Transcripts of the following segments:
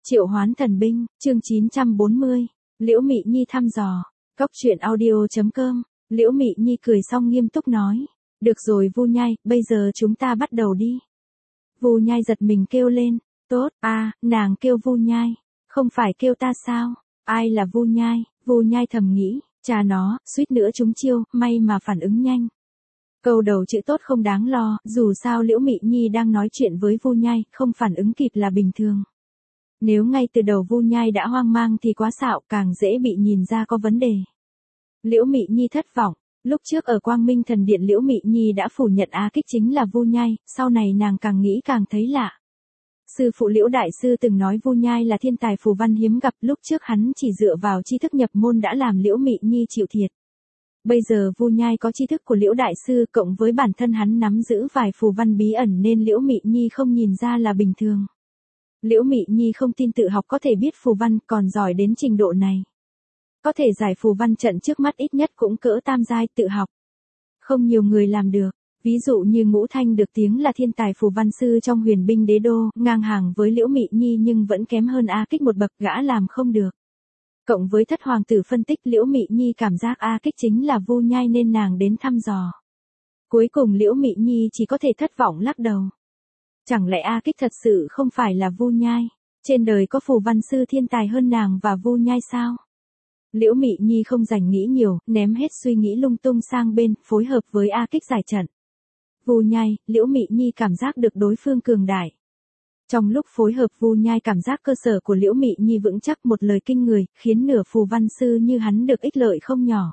Triệu Hoán Thần Binh, chương 940, Liễu Mị Nhi thăm dò, Cóc truyện audio.com, Liễu Mị Nhi cười xong nghiêm túc nói, được rồi Vu Nhai, bây giờ chúng ta bắt đầu đi. Vu Nhai giật mình kêu lên, tốt, nàng kêu Vu Nhai, không phải kêu ta sao, ai là Vu Nhai, Vu Nhai thầm nghĩ, cha nó, suýt nữa trúng chiêu, may mà phản ứng nhanh. Câu đầu chữ tốt không đáng lo, dù sao Liễu Mị Nhi đang nói chuyện với Vu Nhai, không phản ứng kịp là bình thường. Nếu ngay từ đầu Vu Nhai đã hoang mang thì quá xạo, càng dễ bị nhìn ra có vấn đề. Liễu Mị Nhi thất vọng, lúc trước ở Quang Minh Thần Điện Liễu Mị Nhi đã phủ nhận A Kích chính là Vu Nhai, sau này nàng càng nghĩ càng thấy lạ. Sư phụ Liễu Đại Sư từng nói Vu Nhai là thiên tài phù văn hiếm gặp, lúc trước hắn chỉ dựa vào tri thức nhập môn đã làm Liễu Mị Nhi chịu thiệt. Bây giờ Vu Nhai có tri thức của Liễu Đại Sư cộng với bản thân hắn nắm giữ vài phù văn bí ẩn nên Liễu Mị Nhi không nhìn ra là bình thường. Liễu Mị Nhi không tin tự học có thể biết phù văn, còn giỏi đến trình độ này. Có thể giải phù văn trận trước mắt ít nhất cũng cỡ tam giai, tự học. Không nhiều người làm được, ví dụ như Ngũ Thanh được tiếng là thiên tài phù văn sư trong Huyền Binh Đế Đô, ngang hàng với Liễu Mị Nhi nhưng vẫn kém hơn A Kích một bậc, gã làm không được. Cộng với Thất Hoàng tử phân tích Liễu Mị Nhi cảm giác A Kích chính là Vu Nhai nên nàng đến thăm dò. Cuối cùng Liễu Mị Nhi chỉ có thể thất vọng lắc đầu. Chẳng lẽ A Kích thật sự không phải là Vu Nhai? Trên đời có phù văn sư thiên tài hơn nàng và Vu Nhai sao? Liễu Mị Nhi không dành nghĩ nhiều, ném hết suy nghĩ lung tung sang bên, phối hợp với A Kích giải trận. Vu Nhai, Liễu Mị Nhi cảm giác được đối phương cường đại. Trong lúc phối hợp Vu Nhai cảm giác cơ sở của Liễu Mị Nhi vững chắc, một lời kinh người, khiến nửa phù văn sư như hắn được ích lợi không nhỏ.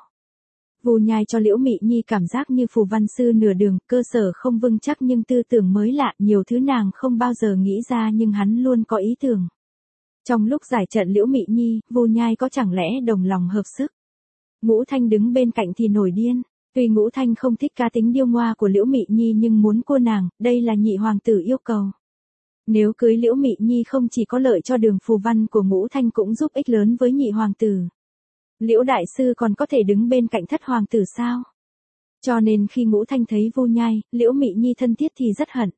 Vu Nhai cho Liễu Mị Nhi cảm giác như phù văn sư nửa đường, cơ sở không vững chắc nhưng tư tưởng mới lạ, nhiều thứ nàng không bao giờ nghĩ ra nhưng hắn luôn có ý tưởng. Trong lúc giải trận Liễu Mị Nhi, Vu Nhai có chẳng lẽ đồng lòng hợp sức. Ngũ Thanh đứng bên cạnh thì nổi điên, tuy Ngũ Thanh không thích cá tính điêu ngoa của Liễu Mị Nhi nhưng muốn cua nàng, đây là nhị hoàng tử yêu cầu. Nếu cưới Liễu Mị Nhi không chỉ có lợi cho đường phù văn của Ngũ Thanh cũng giúp ích lớn với nhị hoàng tử. Liễu Đại Sư còn có thể đứng bên cạnh Thất Hoàng tử sao? Cho nên khi Ngũ Thanh thấy Vu Nhai, Liễu Mị Nhi thân thiết thì rất hận.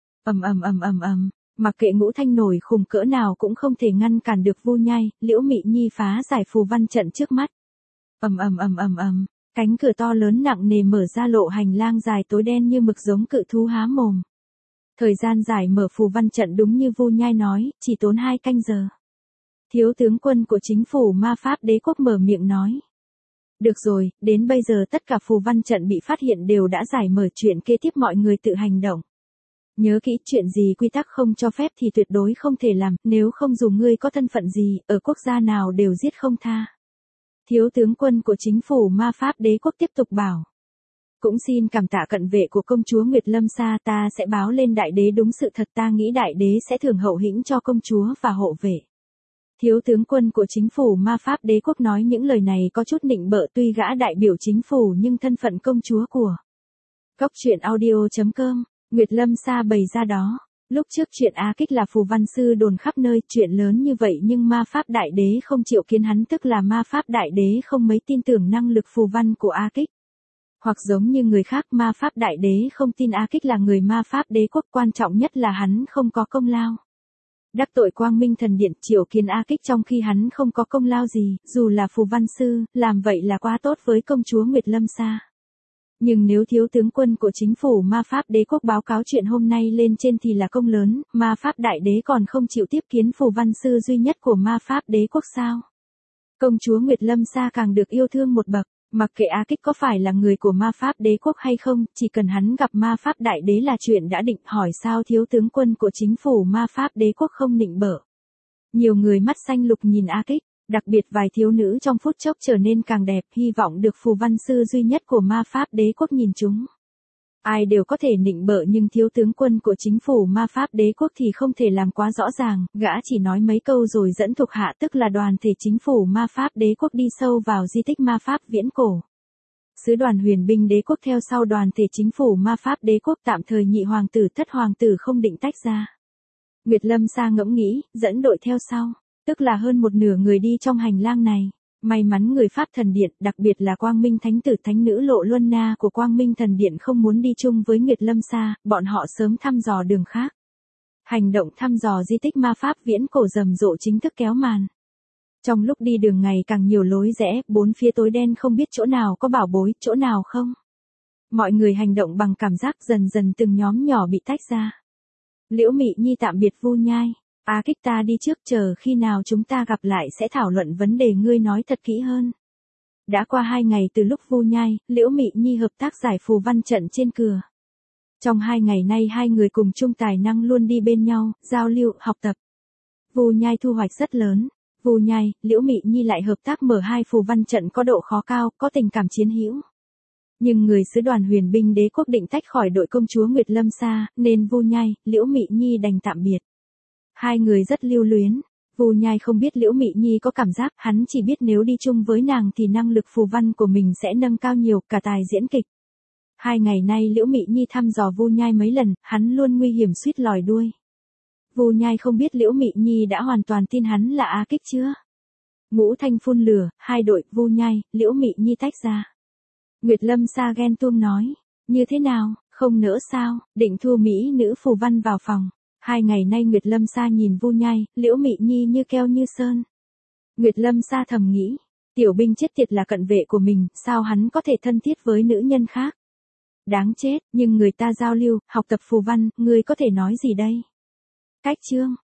Mặc kệ Ngũ Thanh nổi khùng cỡ nào cũng không thể ngăn cản được Vu Nhai, Liễu Mị Nhi phá giải phù văn trận trước mắt. Cánh cửa to lớn nặng nề mở ra lộ hành lang dài tối đen như mực giống cự thú há mồm. Thời gian giải mở phù văn trận đúng như Vu Nhai nói, chỉ tốn 2 canh giờ. Thiếu tướng quân của chính phủ Ma Pháp Đế quốc mở miệng nói. Được rồi, đến bây giờ tất cả phù văn trận bị phát hiện đều đã giải mở, chuyện kế tiếp mọi người tự hành động. Nhớ kỹ, chuyện gì quy tắc không cho phép thì tuyệt đối không thể làm, nếu không dù ngươi có thân phận gì, ở quốc gia nào đều giết không tha. Thiếu tướng quân của chính phủ Ma Pháp Đế quốc tiếp tục bảo. Cũng xin cảm tạ cận vệ của công chúa Nguyệt Lâm Sa, ta sẽ báo lên đại đế đúng sự thật, ta nghĩ đại đế sẽ thưởng hậu hĩnh cho công chúa và hộ vệ. Thiếu tướng quân của chính phủ Ma Pháp Đế quốc nói những lời này có chút nịnh bợ, tuy gã đại biểu chính phủ nhưng thân phận công chúa của Cóc truyện audio.com, Nguyệt Lâm Sa bày ra đó. Lúc trước chuyện A Kích là phù văn sư đồn khắp nơi, chuyện lớn như vậy nhưng Ma Pháp Đại Đế không chịu kiến hắn, tức là Ma Pháp Đại Đế không mấy tin tưởng năng lực phù văn của A Kích. Hoặc giống như người khác, Ma Pháp Đại Đế không tin A Kích là người Ma Pháp Đế quốc, quan trọng nhất là hắn không có công lao. Đắc tội Quang Minh Thần Điện, triệu kiến A Kích trong khi hắn không có công lao gì, dù là phù văn sư, làm vậy là quá tốt với công chúa Nguyệt Lâm Sa. Nhưng nếu thiếu tướng quân của chính phủ Ma Pháp Đế quốc báo cáo chuyện hôm nay lên trên thì là công lớn, Ma Pháp Đại Đế còn không chịu tiếp kiến phù văn sư duy nhất của Ma Pháp Đế quốc sao? Công chúa Nguyệt Lâm Sa càng được yêu thương một bậc, mặc kệ A Kích có phải là người của Ma Pháp Đế quốc hay không, chỉ cần hắn gặp Ma Pháp Đại Đế là chuyện đã định, hỏi sao thiếu tướng quân của chính phủ Ma Pháp Đế quốc không nịnh bợ. Nhiều người mắt xanh lục nhìn A Kích. Đặc biệt vài thiếu nữ trong phút chốc trở nên càng đẹp, hy vọng được phù văn sư duy nhất của Ma Pháp Đế quốc nhìn chúng. Ai đều có thể nịnh bợ nhưng thiếu tướng quân của chính phủ Ma Pháp Đế quốc thì không thể làm quá rõ ràng, gã chỉ nói mấy câu rồi dẫn thuộc hạ tức là đoàn thể chính phủ Ma Pháp Đế quốc đi sâu vào di tích Ma Pháp viễn cổ. Sứ đoàn Huyền Binh Đế quốc theo sau đoàn thể chính phủ Ma Pháp Đế quốc, tạm thời nhị hoàng tử Thất Hoàng tử không định tách ra. Nguyệt Lâm Sa ngẫm nghĩ, dẫn đội theo sau. Tức là hơn một nửa người đi trong hành lang này. May mắn người Pháp Thần Điện, đặc biệt là Quang Minh Thánh tử Thánh nữ Lộ Luân Na của Quang Minh Thần Điện không muốn đi chung với Nguyệt Lâm Sa, bọn họ sớm thăm dò đường khác. Hành động thăm dò di tích ma pháp viễn cổ rầm rộ chính thức kéo màn. Trong lúc đi đường ngày càng nhiều lối rẽ, bốn phía tối đen không biết chỗ nào có bảo bối, chỗ nào không. Mọi người hành động bằng cảm giác, dần dần từng nhóm nhỏ bị tách ra. Liễu Mị Nhi tạm biệt Vu Nhai. A Kích, ta đi trước, chờ khi nào chúng ta gặp lại sẽ thảo luận vấn đề ngươi nói thật kỹ hơn. Đã qua 2 ngày từ lúc Vu Nhai, Liễu Mị Nhi hợp tác giải phù văn trận trên cửa. Trong 2 ngày nay hai người cùng chung tài năng luôn đi bên nhau, giao lưu, học tập. Vu Nhai thu hoạch rất lớn. Vu Nhai, Liễu Mị Nhi lại hợp tác mở 2 phù văn trận có độ khó cao, có tình cảm chiến hữu. Nhưng người sứ đoàn Huyền binh đế quốc định tách khỏi đội công chúa Nguyệt Lâm Sa, nên Vu Nhai, Liễu Mị Nhi đành tạm biệt. Hai người rất lưu luyến. Vu Nhai không biết Liễu Mị Nhi có cảm giác, hắn chỉ biết nếu đi chung với nàng thì năng lực phù văn của mình sẽ nâng cao nhiều, cả tài diễn kịch. 2 ngày nay Liễu Mị Nhi thăm dò Vu Nhai mấy lần, hắn luôn nguy hiểm suýt lòi đuôi. Vu Nhai không biết Liễu Mị Nhi đã hoàn toàn tin hắn là A Kích chưa. Ngũ Thanh phun lửa, 2 đội, Vu Nhai, Liễu Mị Nhi tách ra. Nguyệt Lâm Sa ghen tuông nói, như thế nào, không nỡ sao, định thu mỹ nữ phù văn vào phòng. 2 ngày nay Nguyệt Lâm Sa nhìn Vu Nhai, Liễu Mị Nhi như keo như sơn. Nguyệt Lâm Sa thầm nghĩ, tiểu binh chết tiệt là cận vệ của mình, sao hắn có thể thân thiết với nữ nhân khác. Đáng chết, nhưng người ta giao lưu, học tập phù văn, ngươi có thể nói gì đây? Cách chương